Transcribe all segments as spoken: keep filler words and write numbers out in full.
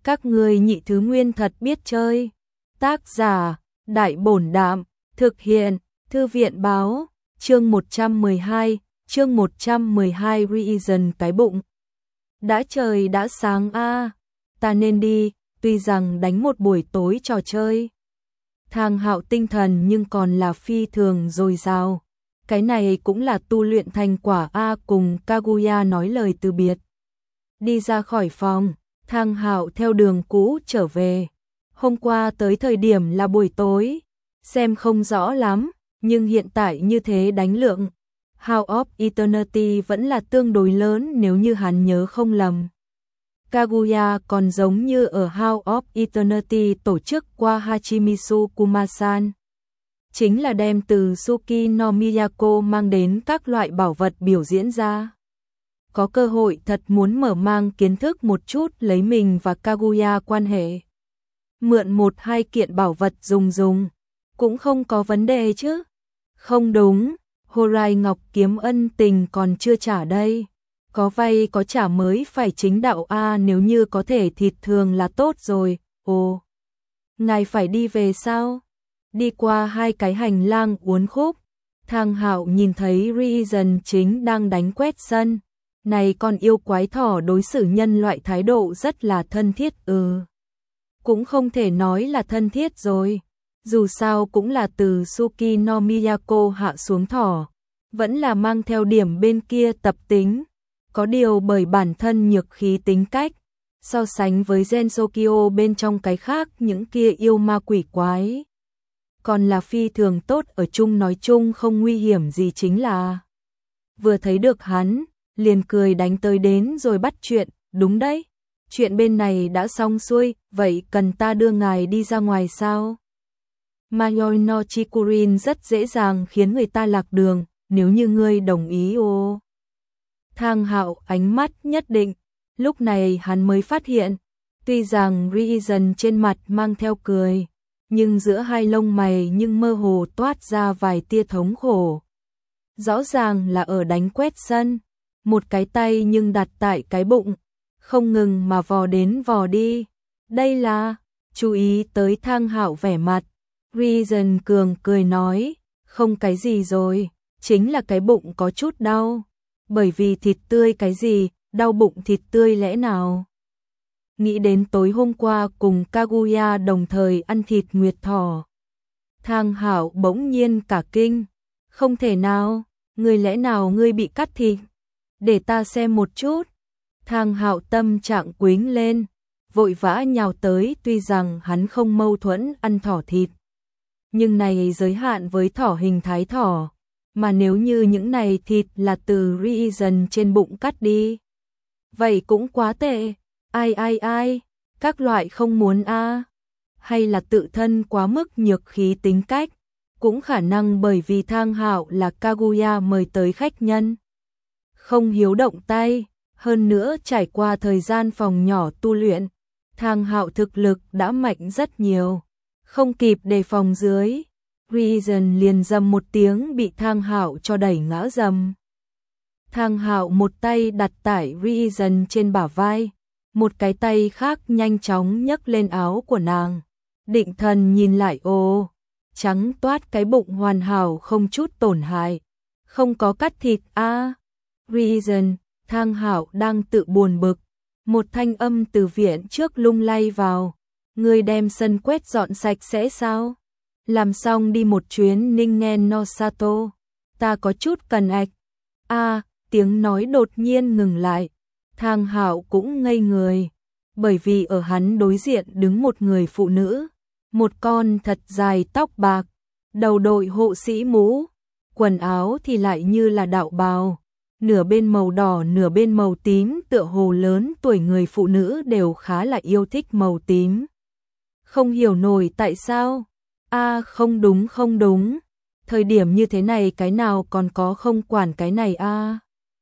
Các ngươi nhị thứ nguyên thật biết chơi. Tác giả, Đại Bổn Đạm, thực hiện, Thư viện Báo, chương một trăm mười hai, chương một trăm mười hai Reason cái bụng. Đã trời đã sáng a, ta nên đi, tuy rằng đánh một buổi tối trò chơi. Thang Hạo tinh thần nhưng còn là phi thường dồi dào. Cái này cũng là tu luyện thành quả a, cùng Kaguya nói lời từ biệt. Đi ra khỏi phòng, Thang Hạo theo đường cũ trở về. Hôm qua tới thời điểm là buổi tối, xem không rõ lắm, nhưng hiện tại như thế đánh lượng House of Eternity vẫn là tương đối lớn nếu như hắn nhớ không lầm. Kaguya còn giống như ở House of Eternity tổ chức qua Hachimitsu Kumasan. Chính là đem từ Suki no Miyako mang đến các loại bảo vật biểu diễn ra. Có cơ hội thật muốn mở mang kiến thức một chút lấy mình và Kaguya quan hệ. Mượn một hai kiện bảo vật dùng dùng, cũng không có vấn đề chứ. Không đúng, Horai Ngọc kiếm ân tình còn chưa trả đây. Có vay có trả mới phải chính đạo a, nếu như có thể thịt thường là tốt rồi. Ồ, ngài phải đi về sao? Đi qua hai cái hành lang uốn khúc, Thang Hạo nhìn thấy Reason chính đang đánh quét sân. Này con yêu quái thỏ đối xử nhân loại thái độ rất là thân thiết. Ừ, cũng không thể nói là thân thiết rồi. Dù sao cũng là từ Suki no Miyako hạ xuống thỏ, vẫn là mang theo điểm bên kia tập tính. Có điều bởi bản thân nhược khí tính cách, so sánh với Gensokyo bên trong cái khác những kia yêu ma quỷ quái, còn là phi thường tốt ở chung, nói chung không nguy hiểm gì. Chính là vừa thấy được hắn, liền cười đánh tới đến rồi bắt chuyện. Đúng đấy, chuyện bên này đã xong xuôi, vậy cần ta đưa ngài đi ra ngoài sao? Mayoi no Chikurin rất dễ dàng khiến người ta lạc đường, nếu như ngươi đồng ý. Ô, Thang Hạo ánh mắt nhất định, lúc này hắn mới phát hiện, tuy rằng Reason trên mặt mang theo cười, nhưng giữa hai lông mày nhưng mơ hồ toát ra vài tia thống khổ. Rõ ràng là ở đánh quét sân, một cái tay nhưng đặt tại cái bụng, không ngừng mà vò đến vò đi. Đây là, chú ý tới Thang Hạo vẻ mặt, Reason cường cười nói, không cái gì rồi, chính là cái bụng có chút đau. Bởi vì thịt tươi cái gì, đau bụng thịt tươi lẽ nào? Nghĩ đến tối hôm qua cùng Kaguya đồng thời ăn thịt nguyệt thỏ, Thang Hạo bỗng nhiên cả kinh. Không thể nào, ngươi lẽ nào ngươi bị cắt thịt? Để ta xem một chút. Thang Hạo tâm trạng quính lên, vội vã nhào tới. Tuy rằng hắn không mâu thuẫn ăn thỏ thịt, nhưng này giới hạn với thỏ hình thái thỏ. Mà nếu như những này thịt là từ Reason trên bụng cắt đi, vậy cũng quá tệ. Ai ai ai, các loại không muốn a, hay là tự thân quá mức nhược khí tính cách, cũng khả năng bởi vì Thang Hạo là Kaguya mời tới khách nhân, không hiếu động tay. Hơn nữa trải qua thời gian phòng nhỏ tu luyện, Thang Hạo thực lực đã mạnh rất nhiều, không kịp đề phòng dưới, Reason liền dầm một tiếng bị Thang Hạo cho đẩy ngã dầm. Thang Hạo một tay đặt tại Reason trên bả vai, một cái tay khác nhanh chóng nhấc lên áo của nàng, định thần nhìn lại. Ô, trắng toát cái bụng hoàn hảo không chút tổn hại, không có cắt thịt a. À, Reason, Thang Hạo đang tự buồn bực, một thanh âm từ viện trước lung lay vào, ngươi đem sân quét dọn sạch sẽ sao? Làm xong đi một chuyến Ningen no Sato, ta có chút cần ạch. A, tiếng nói đột nhiên ngừng lại. Thang Hạo cũng ngây người, bởi vì ở hắn đối diện đứng một người phụ nữ, một con thật dài tóc bạc, đầu đội hộ sĩ mũ, quần áo thì lại như là đạo bào, nửa bên màu đỏ nửa bên màu tím, tựa hồ lớn tuổi người phụ nữ đều khá là yêu thích màu tím. Không hiểu nổi tại sao. A, à, không đúng không đúng, thời điểm như thế này cái nào còn có không quản cái này a. À,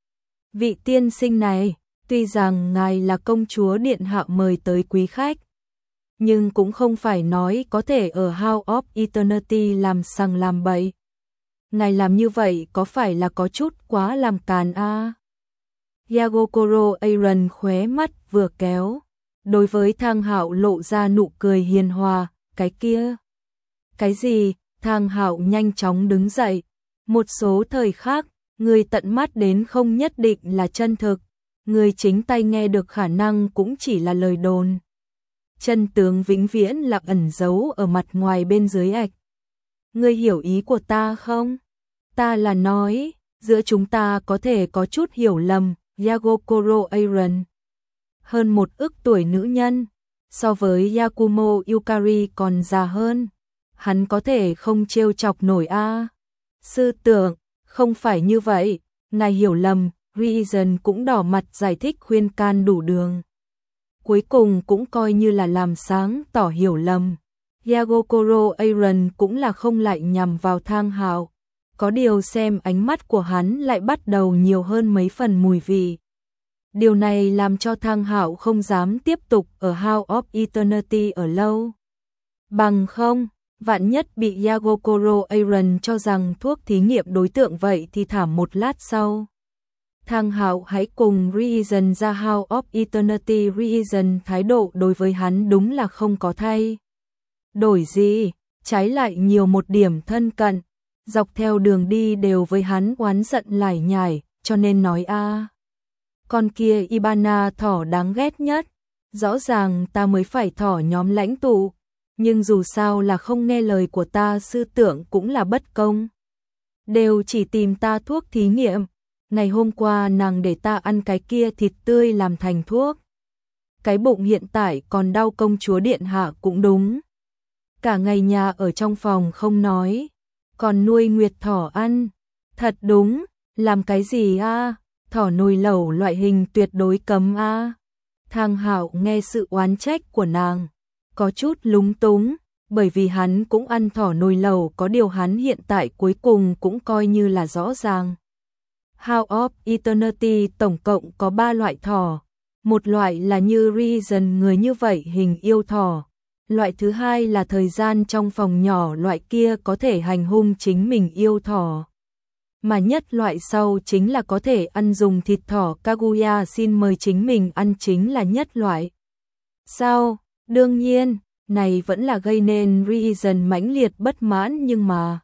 vị tiên sinh này, tuy rằng ngài là công chúa điện hạ mời tới quý khách, nhưng cũng không phải nói có thể ở House of Eternity làm sằng làm bậy. Ngài làm như vậy có phải là có chút quá làm càn a? À, Yagokoro Aaron khóe mắt vừa kéo, đối với Thang Hạo lộ ra nụ cười hiền hòa, cái kia. Cái gì? Thang Hạo nhanh chóng đứng dậy, một số thời khác, người tận mắt đến không nhất định là chân thực, người chính tay nghe được khả năng cũng chỉ là lời đồn. Chân tướng vĩnh viễn là ẩn giấu ở mặt ngoài bên dưới ạch. Ngươi hiểu ý của ta không? Ta là nói, giữa chúng ta có thể có chút hiểu lầm, Yagokoro Aaron. Hơn một ức tuổi nữ nhân, so với Yakumo Yukari còn già hơn. Hắn có thể không trêu chọc nổi a à. Sư tưởng, không phải như vậy, ngài hiểu lầm, Reason cũng đỏ mặt giải thích khuyên can đủ đường. Cuối cùng cũng coi như là làm sáng tỏ hiểu lầm. Yagokoro Aaron cũng là không lại nhằm vào Thang Hạo. Có điều xem ánh mắt của hắn lại bắt đầu nhiều hơn mấy phần mùi vị. Điều này làm cho Thang Hạo không dám tiếp tục ở House of Eternity ở lâu. Bằng không, vạn nhất bị Yagokoro Aaron cho rằng thuốc thí nghiệm đối tượng vậy thì thảm một lát sau. Thang Hạo hãy cùng Reason ra House of Eternity. Reason thái độ đối với hắn đúng là không có thay đổi gì, trái lại nhiều một điểm thân cận, dọc theo đường đi đều với hắn oán giận lải nhải, cho nên nói a à, con kia Ibana thỏ đáng ghét nhất, rõ ràng ta mới phải thỏ nhóm lãnh tụ, nhưng dù sao là không nghe lời của ta, sư tưởng cũng là bất công. Đều chỉ tìm ta thuốc thí nghiệm, ngày hôm qua nàng để ta ăn cái kia thịt tươi làm thành thuốc. Cái bụng hiện tại còn đau, công chúa điện hạ cũng đúng. Cả ngày nhà ở trong phòng không nói, còn nuôi nguyệt thỏ ăn. Thật đúng, làm cái gì a? À? Thỏ nồi lẩu loại hình tuyệt đối cấm a. À? Thang Hạo nghe sự oán trách của nàng, có chút lúng túng, bởi vì hắn cũng ăn thỏ nồi lẩu, có điều hắn hiện tại cuối cùng cũng coi như là rõ ràng. House of Eternity tổng cộng có ba loại thỏ, một loại là như Reason người như vậy hình yêu thỏ, loại thứ hai là thời gian trong phòng nhỏ, loại kia có thể hành hung chính mình yêu thỏ. Mà nhất loại sau chính là có thể ăn dùng thịt thỏ, Kaguya xin mời chính mình ăn chính là nhất loại. Sao? Đương nhiên, này vẫn là gây nên Reason mãnh liệt bất mãn, nhưng mà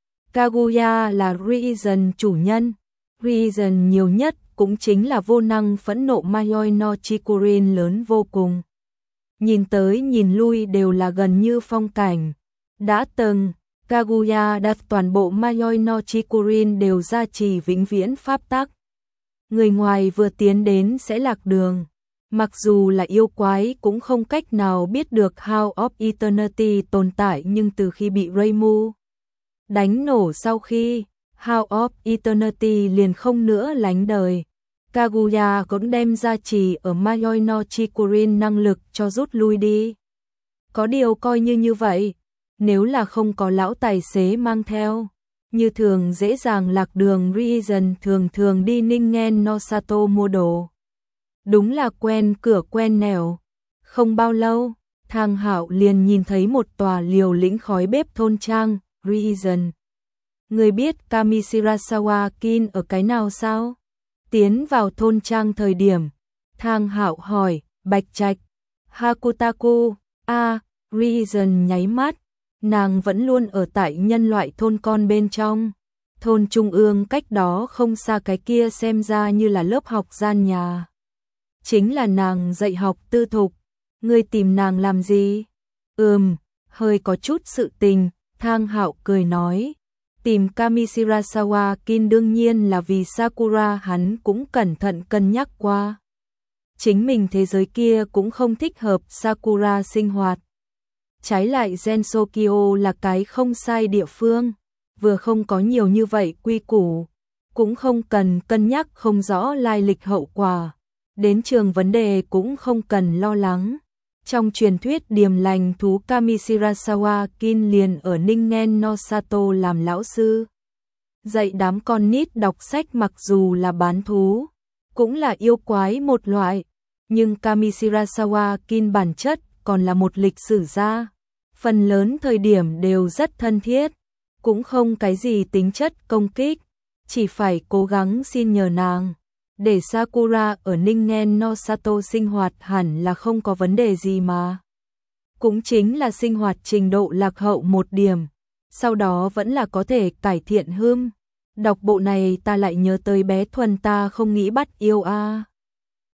Kaguya là Reason chủ nhân, Reason nhiều nhất cũng chính là vô năng phẫn nộ Mayoi no Chikurin lớn vô cùng. Nhìn tới nhìn lui đều là gần như phong cảnh. Đã từng, Kaguya đặt toàn bộ Mayoi no Chikurin đều gia trì vĩnh viễn pháp tắc. Người ngoài vừa tiến đến sẽ lạc đường. Mặc dù là yêu quái cũng không cách nào biết được House of Eternity tồn tại, nhưng từ khi bị Reimu đánh nổ, sau khi House of Eternity liền không nữa lánh đời. Kaguya cũng đem gia trì ở Mayoi no Chikurin năng lực cho rút lui đi. Có điều coi như như vậy, nếu là không có lão tài xế mang theo, như thường dễ dàng lạc đường. Reason thường thường đi Ningen no Sato mua đồ. Đúng là quen cửa quen nẻo. Không bao lâu, Thang Hạo liền nhìn thấy một tòa liều lĩnh khói bếp thôn trang. Reason, người biết Kamishirasawa Kin ở cái nào sao? Tiến vào thôn trang thời điểm, Thang Hạo hỏi, Bạch Trạch, Hakutaku, a, Reason nháy mắt, nàng vẫn luôn ở tại nhân loại thôn con bên trong. Thôn trung ương cách đó không xa, cái kia xem ra như là lớp học gian nhà. Chính là nàng dạy học tư thục. Ngươi tìm nàng làm gì? Ừm, hơi có chút sự tình. Thang Hạo cười nói, tìm Kamishirasawa Kin đương nhiên là vì Sakura. Hắn cũng cẩn thận cân nhắc qua, chính mình thế giới kia cũng không thích hợp Sakura sinh hoạt. Trái lại Gensokyo là cái không sai địa phương, vừa không có nhiều như vậy quy củ, cũng không cần cân nhắc không rõ lai lịch hậu quả, đến trường vấn đề cũng không cần lo lắng. Trong truyền thuyết điềm lành thú Kamishirasawa Kin liền ở Ningen no Sato làm lão sư, dạy đám con nít đọc sách. Mặc dù là bán thú, cũng là yêu quái một loại, nhưng Kamishirasawa Kin bản chất còn là một lịch sử gia, phần lớn thời điểm đều rất thân thiết, cũng không cái gì tính chất công kích, chỉ phải cố gắng xin nhờ nàng. để Sakura ở Ningen no Sato sinh hoạt hẳn là không có vấn đề gì mà. Cũng chính là sinh hoạt trình độ lạc hậu một điểm, sau đó vẫn là có thể cải thiện hưm. Đọc bộ này ta lại nhớ tới bé Thuần ta không nghĩ bắt yêu a.